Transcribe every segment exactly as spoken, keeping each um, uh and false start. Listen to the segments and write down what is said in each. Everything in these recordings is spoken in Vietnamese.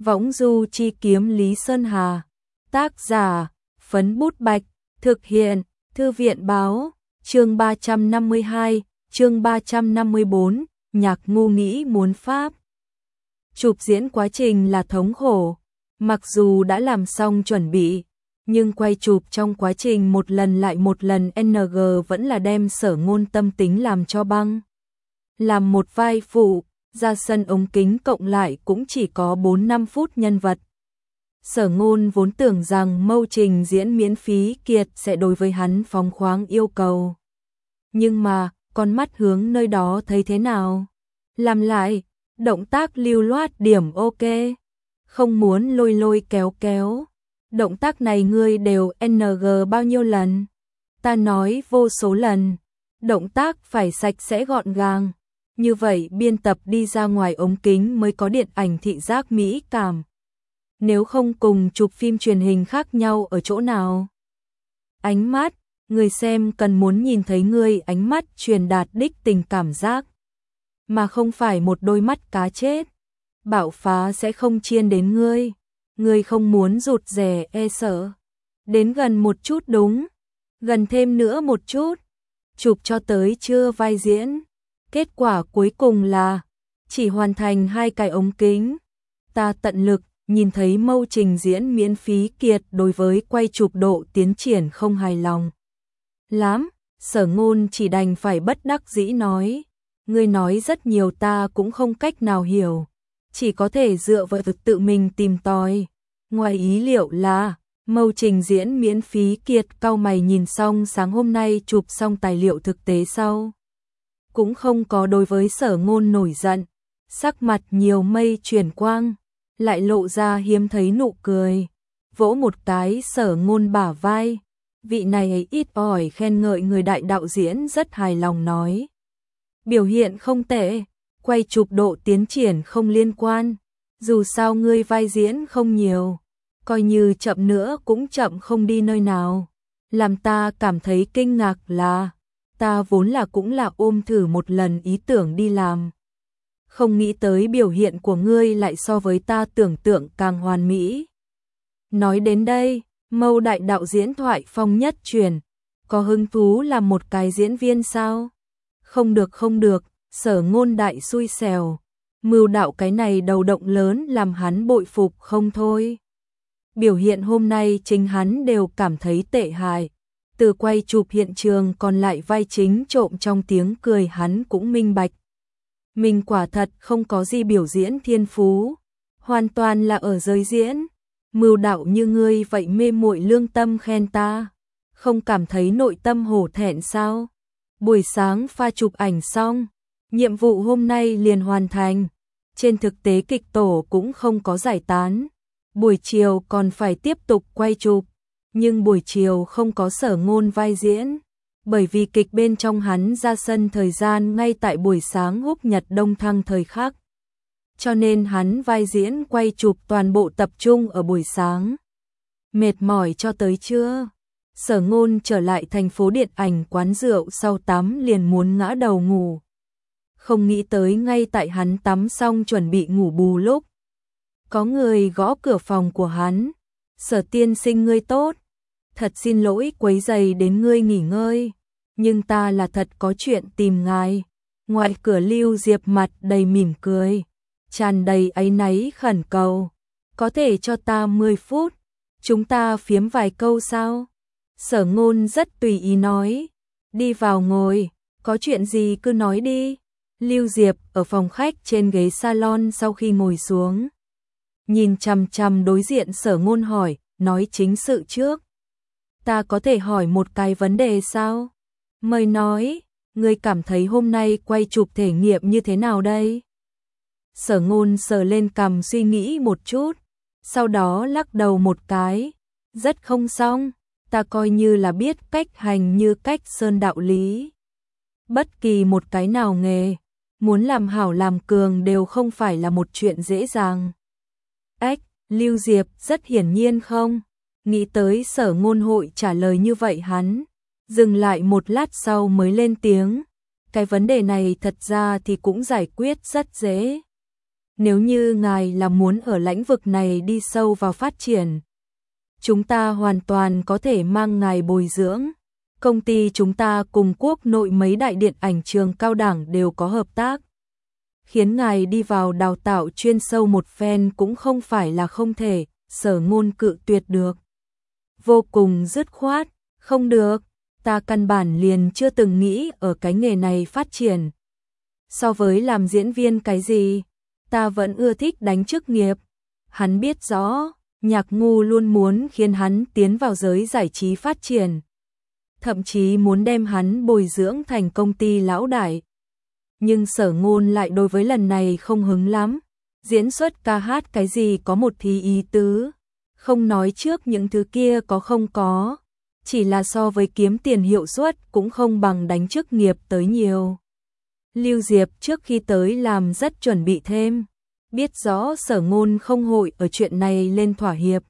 Võng du chi kiếm Lý Sơn Hà. Tác giả, Phấn Bút Bạch. Thực hiện, Thư viện báo. Chương ba trăm năm mươi hai, chương ba trăm năm mươi bốn, nhạc ngu nghĩ muốn pháp. Chụp diễn quá trình là thống khổ. Mặc dù đã làm xong chuẩn bị, nhưng quay chụp trong quá trình một lần lại một lần en giê vẫn là đem Sở Ngôn tâm tính làm cho băng. Làm một vai phụ, ra sân ống kính cộng lại cũng chỉ có bốn năm phút nhân vật. Sở Ngôn vốn tưởng rằng mâu trình diễn miễn phí kiệt sẽ đối với hắn phóng khoáng yêu cầu. Nhưng mà, con mắt hướng nơi đó thấy thế nào? Làm lại, động tác lưu loát điểm ok. Không muốn lôi lôi kéo kéo. Động tác này ngươi đều en giê bao nhiêu lần? Ta nói vô số lần. Động tác phải sạch sẽ gọn gàng. Như vậy biên tập đi ra ngoài ống kính mới có điện ảnh thị giác mỹ cảm. Nếu không cùng chụp phim truyền hình khác nhau ở chỗ nào? Ánh mắt, người xem cần muốn nhìn thấy ngươi ánh mắt truyền đạt đích tình cảm giác. Mà không phải một đôi mắt cá chết. Bạo phá sẽ không chiên đến ngươi. Ngươi không muốn rụt rè e sợ. Đến gần một chút đúng. Gần thêm nữa một chút. Chụp cho tới chưa vai diễn. Kết quả cuối cùng là chỉ hoàn thành hai cái ống kính. Ta tận lực nhìn thấy mâu trình diễn miễn phí kiệt đối với quay chụp độ tiến triển không hài lòng. Lắm, Sở Ngôn chỉ đành phải bất đắc dĩ nói. Ngươi nói rất nhiều ta cũng không cách nào hiểu. Chỉ có thể dựa vào thực tự mình tìm tòi. Ngoài ý liệu là, mâu trình diễn miễn phí kiệt cau mày nhìn xong sáng hôm nay chụp xong tài liệu thực tế sau. Cũng không có đối với Sở Ngôn nổi giận. Sắc mặt nhiều mây chuyển quang. Lại lộ ra hiếm thấy nụ cười. Vỗ một cái Sở Ngôn bả vai. Vị này ít ỏi khen ngợi người đại đạo diễn rất hài lòng nói. Biểu hiện không tệ. Quay chụp độ tiến triển không liên quan. Dù sao ngươi vai diễn không nhiều. Coi như chậm nữa cũng chậm không đi nơi nào. Làm ta cảm thấy kinh ngạc là ta vốn là cũng là ôm thử một lần ý tưởng đi làm. Không nghĩ tới biểu hiện của ngươi lại so với ta tưởng tượng càng hoàn mỹ. Nói đến đây, Mâu đại đạo diễn thoại phong nhất truyền. Có hứng thú làm một cái diễn viên sao? Không được không được, Sở Ngôn đại xui xẻo. Mưu đạo cái này đầu động lớn làm hắn bội phục không thôi. Biểu hiện hôm nay chính hắn đều cảm thấy tệ hại. Từ quay chụp hiện trường còn lại vai chính trộm trong tiếng cười hắn cũng minh bạch. Mình quả thật không có gì biểu diễn thiên phú. Hoàn toàn là ở giới diễn. Mưu đạo như ngươi vậy mê muội lương tâm khen ta. Không cảm thấy nội tâm hổ thẹn sao? Buổi sáng pha chụp ảnh xong. Nhiệm vụ hôm nay liền hoàn thành. Trên thực tế kịch tổ cũng không có giải tán. Buổi chiều còn phải tiếp tục quay chụp. Nhưng buổi chiều không có Sở Ngôn vai diễn. Bởi vì kịch bên trong hắn ra sân thời gian ngay tại buổi sáng húc nhật đông thăng thời khắc. Cho nên hắn vai diễn quay chụp toàn bộ tập trung ở buổi sáng. Mệt mỏi cho tới trưa. Sở Ngôn trở lại thành phố điện ảnh quán rượu sau tắm liền muốn ngã đầu ngủ. Không nghĩ tới ngay tại hắn tắm xong chuẩn bị ngủ bù lúc. Có người gõ cửa phòng của hắn. Sở tiên sinh ngươi tốt. Thật xin lỗi quấy rầy đến ngươi nghỉ ngơi. Nhưng ta là thật có chuyện tìm ngài. Ngoài cửa Lưu Diệp mặt đầy mỉm cười. Tràn đầy áy náy khẩn cầu. Có thể cho ta mười phút. Chúng ta phiếm vài câu sao? Sở Ngôn rất tùy ý nói. Đi vào ngồi. Có chuyện gì cứ nói đi. Lưu Diệp ở phòng khách trên ghế salon sau khi ngồi xuống. Nhìn chằm chằm đối diện Sở Ngôn hỏi. Nói chính sự trước. Ta có thể hỏi một cái vấn đề sao? Mời nói. Ngươi cảm thấy hôm nay quay chụp thể nghiệm như thế nào đây? Sở Ngôn sờ lên cằm suy nghĩ một chút. Sau đó lắc đầu một cái. Rất không xong. Ta coi như là biết cách hành như cách sơn đạo lý. Bất kỳ một cái nào nghề. Muốn làm hảo làm cường đều không phải là một chuyện dễ dàng. Ách, Lưu Diệp rất hiển nhiên không? Nghĩ tới Sở Ngôn hội trả lời như vậy hắn. Dừng lại một lát sau mới lên tiếng. Cái vấn đề này thật ra thì cũng giải quyết rất dễ. Nếu như ngài là muốn ở lĩnh vực này đi sâu vào phát triển, chúng ta hoàn toàn có thể mang ngài bồi dưỡng. Công ty chúng ta cùng quốc nội mấy đại điện ảnh trường cao đẳng đều có hợp tác. Khiến ngài đi vào đào tạo chuyên sâu một phen cũng không phải là không thể, Sở Ngôn cự tuyệt được. Vô cùng dứt khoát, không được, ta căn bản liền chưa từng nghĩ ở cái nghề này phát triển. So với làm diễn viên cái gì, ta vẫn ưa thích đánh chức nghiệp. Hắn biết rõ, Nhạc Ngu luôn muốn khiến hắn tiến vào giới giải trí phát triển. Thậm chí muốn đem hắn bồi dưỡng thành công ty lão đại. Nhưng Sở Ngôn lại đối với lần này không hứng lắm. Diễn xuất ca hát cái gì có một tí ý tứ. Không nói trước những thứ kia có không có. Chỉ là so với kiếm tiền hiệu suất cũng không bằng đánh chức nghiệp tới nhiều. Lưu Diệp trước khi tới làm rất chuẩn bị thêm. Biết rõ Sở Ngôn không hội ở chuyện này lên thỏa hiệp.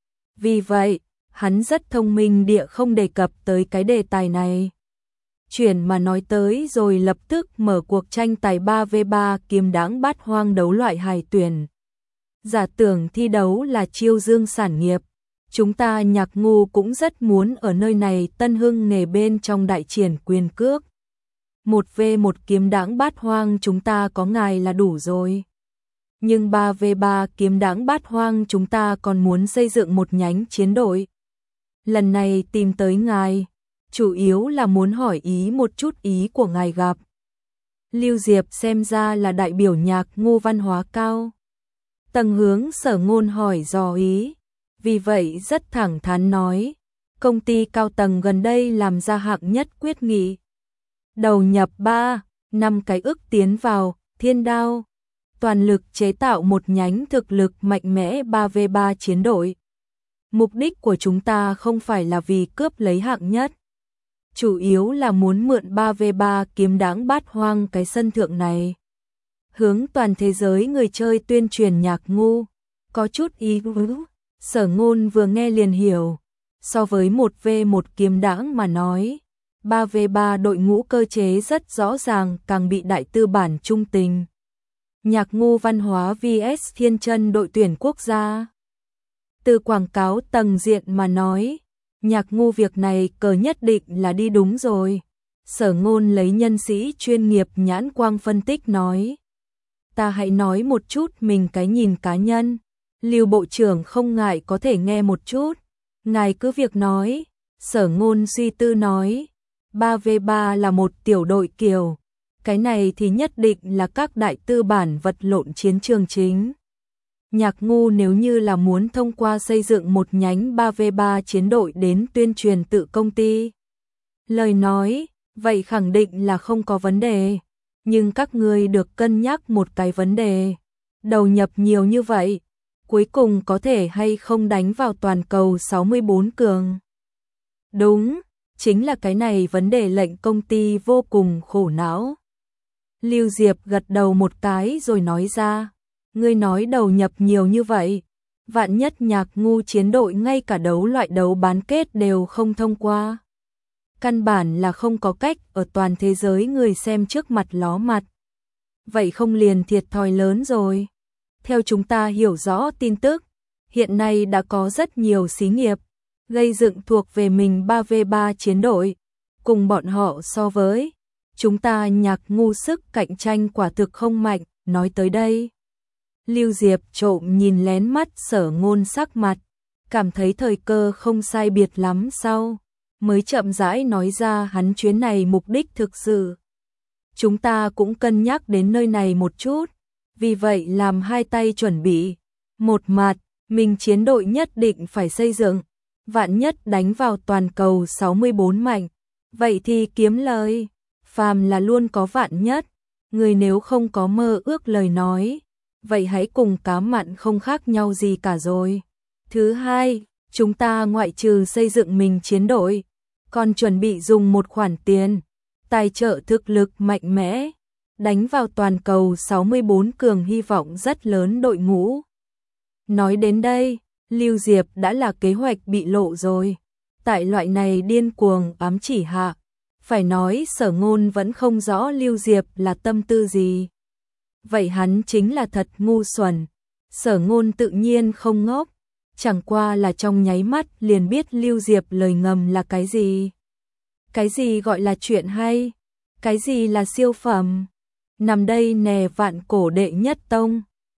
Vì vậy, hắn rất thông minh địa không đề cập tới cái đề tài này. Chuyển mà nói tới rồi lập tức mở cuộc tranh tài ba vs ba kiếm đáng bát hoang đấu loại hài tuyển. Giả tưởng thi đấu là chiêu dương sản nghiệp. Chúng ta Nhạc Ngu cũng rất muốn ở nơi này tân hưng nghề bên trong đại triển quyền cước. Một vs một kiếm đáng bát hoang chúng ta có ngài là đủ rồi. Nhưng ba vs ba kiếm đáng bát hoang chúng ta còn muốn xây dựng một nhánh chiến đội. Lần này tìm tới ngài, chủ yếu là muốn hỏi ý một chút ý của ngài gặp. Lưu Diệp xem ra là đại biểu Nhạc Ngu văn hóa cao. Tầng hướng Sở Ngôn hỏi dò ý, vì vậy rất thẳng thắn nói, công ty cao tầng gần đây làm ra hạng nhất quyết nghị. Đầu nhập ba, năm cái ức tiến vào, Thiên Đao. Toàn lực chế tạo một nhánh thực lực mạnh mẽ ba vs ba chiến đội. Mục đích của chúng ta không phải là vì cướp lấy hạng nhất. Chủ yếu là muốn mượn ba vs ba kiếm đáng bát hoang cái sân thượng này. Hướng toàn thế giới người chơi tuyên truyền Nhạc Ngu. Có chút ý vứ. Sở Ngôn vừa nghe liền hiểu. So với một vs một kiếm đáng mà nói, ba vs ba đội ngũ cơ chế rất rõ ràng càng bị đại tư bản trung tình. Nhạc Ngu văn hóa vs Thiên Chân đội tuyển quốc gia. Từ quảng cáo tầng diện mà nói, Nhạc Ngu việc này cờ nhất định là đi đúng rồi. Sở Ngôn lấy nhân sĩ chuyên nghiệp nhãn quang phân tích nói. Ta hãy nói một chút mình cái nhìn cá nhân. Lưu Bộ trưởng không ngại có thể nghe một chút. Ngài cứ việc nói. Sở Ngôn suy tư nói. ba vs ba là một tiểu đội kiểu. Cái này thì nhất định là các đại tư bản vật lộn chiến trường chính. Nhạc Ngu nếu như là muốn thông qua xây dựng một nhánh ba vs ba chiến đội đến tuyên truyền tự công ty. Lời nói, vậy khẳng định là không có vấn đề. Nhưng các ngươi được cân nhắc một cái vấn đề. Đầu nhập nhiều như vậy, cuối cùng có thể hay không đánh vào toàn cầu sáu mươi bốn cường. Đúng, chính là cái này vấn đề lệnh công ty vô cùng khổ não. Lưu Diệp gật đầu một cái rồi nói ra. Ngươi nói đầu nhập nhiều như vậy, vạn nhất Nhạc Ngu chiến đội ngay cả đấu loại đấu bán kết đều không thông qua. Căn bản là không có cách ở toàn thế giới người xem trước mặt ló mặt. Vậy không liền thiệt thòi lớn rồi. Theo chúng ta hiểu rõ tin tức, hiện nay đã có rất nhiều xí nghiệp gây dựng thuộc về mình ba vs ba chiến đội. Cùng bọn họ so với, chúng ta Nhạc Ngu sức cạnh tranh quả thực không mạnh, nói tới đây. Lưu Diệp trộm nhìn lén mắt Sở Ngôn sắc mặt, cảm thấy thời cơ không sai biệt lắm sau, mới chậm rãi nói ra hắn chuyến này mục đích thực sự. Chúng ta cũng cân nhắc đến nơi này một chút, vì vậy làm hai tay chuẩn bị. Một mặt, mình chiến đội nhất định phải xây dựng, vạn nhất đánh vào toàn cầu sáu mươi bốn mạnh, vậy thì kiếm lời. Phàm là luôn có vạn nhất, người nếu không có mơ ước lời nói, vậy hãy cùng cá mặn không khác nhau gì cả rồi. Thứ hai, chúng ta ngoại trừ xây dựng mình chiến đội, còn chuẩn bị dùng một khoản tiền, tài trợ thực lực mạnh mẽ, đánh vào toàn cầu sáu mươi bốn cường hy vọng rất lớn đội ngũ. Nói đến đây, Lưu Diệp đã là kế hoạch bị lộ rồi. Tại loại này điên cuồng ám chỉ hạ, phải nói Sở Ngôn vẫn không rõ Lưu Diệp là tâm tư gì. vậy hắn chính là thật ngu xuẩn. Sở Ngôn tự nhiên không ngốc, chẳng qua là trong nháy mắt liền biết Lưu Diệp lời ngầm là cái gì. Cái gì gọi là chuyện hay? Cái gì là siêu phẩm? Nằm đây nè vạn cổ đệ nhất tông.